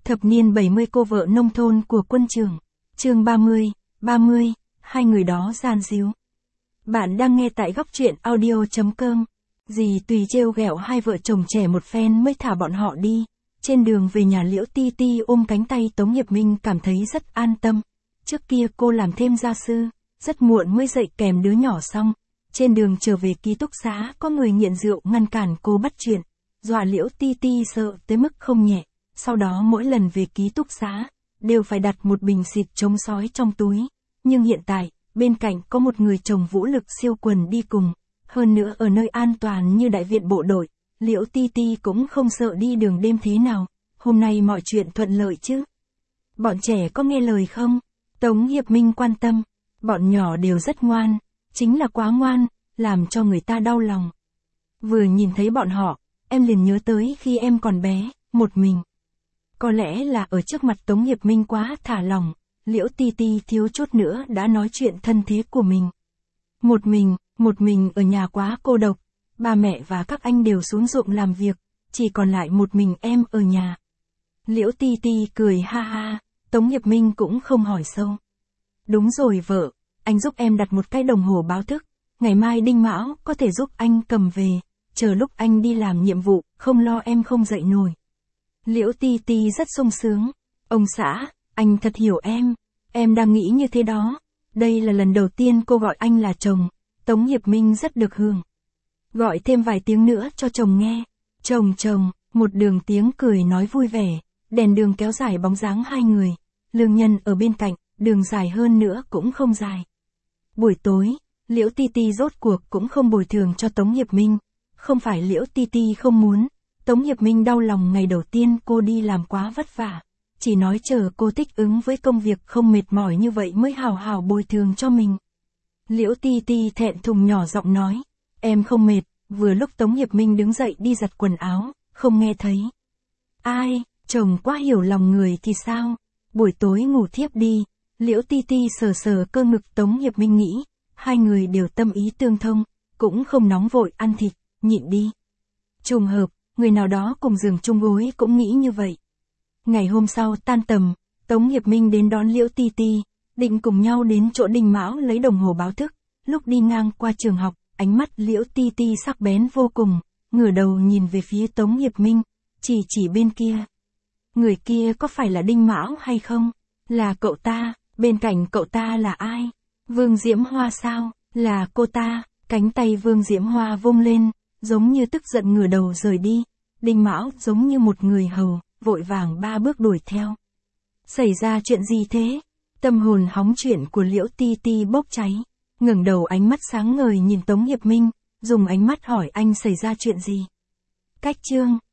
Thập niên 70 cô vợ nông thôn của quân trường. Chương 30, hai người đó gian díu. Bạn đang nghe tại góc truyện audio.com. Dì tùy trêu ghẹo hai vợ chồng trẻ một phen mới thả bọn họ đi. Trên đường về nhà Liễu Ti Ti ôm cánh tay Tống Hiệp Minh cảm thấy rất an tâm. Trước kia cô làm thêm gia sư, rất muộn mới dậy kèm đứa nhỏ xong. Trên đường trở về ký túc xá có người nghiện rượu ngăn cản cô bắt chuyện, dọa Liễu Ti Ti sợ tới mức không nhẹ. Sau đó mỗi lần về ký túc xá, đều phải đặt một bình xịt chống sói trong túi. Nhưng hiện tại, bên cạnh có một người chồng vũ lực siêu quần đi cùng. Hơn nữa ở nơi an toàn như đại viện bộ đội, Liễu Ti Ti cũng không sợ đi đường đêm thế nào. Hôm nay mọi chuyện thuận lợi chứ? Bọn trẻ có nghe lời không? Tống Hiệp Minh quan tâm. Bọn nhỏ đều rất ngoan, chính là quá ngoan, làm cho người ta đau lòng. Vừa nhìn thấy bọn họ, em liền nhớ tới khi em còn bé, một mình. Có lẽ là ở trước mặt Tống Hiệp Minh quá thả lỏng, Liễu Ti Ti thiếu chút nữa đã nói chuyện thân thế của mình. Một mình ở nhà quá cô độc, ba mẹ và các anh đều xuống ruộng làm việc, chỉ còn lại một mình em ở nhà. Liễu Ti Ti cười ha ha, Tống Hiệp Minh cũng không hỏi sâu. Đúng rồi vợ, anh giúp em đặt một cái đồng hồ báo thức, ngày mai Đinh Mão có thể giúp anh cầm về, chờ lúc anh đi làm nhiệm vụ, không lo em không dậy nổi. Liễu Ti Ti rất sung sướng. Ông xã, anh thật hiểu em đang nghĩ như thế đó. Đây là lần đầu tiên cô gọi anh là chồng. Tống Hiệp Minh rất được hưởng. Gọi thêm vài tiếng nữa cho chồng nghe. Chồng, một đường tiếng cười nói vui vẻ. Đèn đường kéo dài bóng dáng hai người. Lương Nhân ở bên cạnh, đường dài hơn nữa cũng không dài. Buổi tối, Liễu Ti Ti rốt cuộc cũng không bồi thường cho Tống Hiệp Minh. Không phải Liễu Ti Ti không muốn. Tống Hiệp Minh đau lòng ngày đầu tiên cô đi làm quá vất vả. Chỉ nói chờ cô thích ứng với công việc không mệt mỏi như vậy mới hào hào bồi thường cho mình. Liễu Ti Ti thẹn thùng nhỏ giọng nói. Em không mệt, vừa lúc Tống Hiệp Minh đứng dậy đi giặt quần áo, không nghe thấy. Ai, chồng quá hiểu lòng người thì sao? Buổi tối ngủ thiếp đi. Liễu Ti Ti sờ sờ cơ ngực Tống Hiệp Minh nghĩ. Hai người đều tâm ý tương thông, cũng không nóng vội ăn thịt, nhịn đi. Trùng hợp. Người nào đó cùng giường chung gối cũng nghĩ như vậy. Ngày hôm sau tan tầm, Tống Hiệp Minh đến đón Liễu Ti Ti, định cùng nhau đến chỗ Đinh Mão lấy đồng hồ báo thức. Lúc đi ngang qua trường học, ánh mắt Liễu Ti Ti sắc bén vô cùng, ngửa đầu nhìn về phía Tống Hiệp Minh, chỉ bên kia. Người kia có phải là Đinh Mão hay không? Là cậu ta, bên cạnh cậu ta là ai? Vương Diễm Hoa sao? Là cô ta. Cánh tay Vương Diễm Hoa vung lên, giống như tức giận ngửa đầu rời đi. Đinh Mão giống như một người hầu, vội vàng ba bước đuổi theo. Xảy ra chuyện gì thế? Tâm hồn hóng chuyện của Liễu Ti Ti bốc cháy. Ngẩng đầu ánh mắt sáng ngời nhìn Tống Hiệp Minh, dùng ánh mắt hỏi anh xảy ra chuyện gì. Cách chương.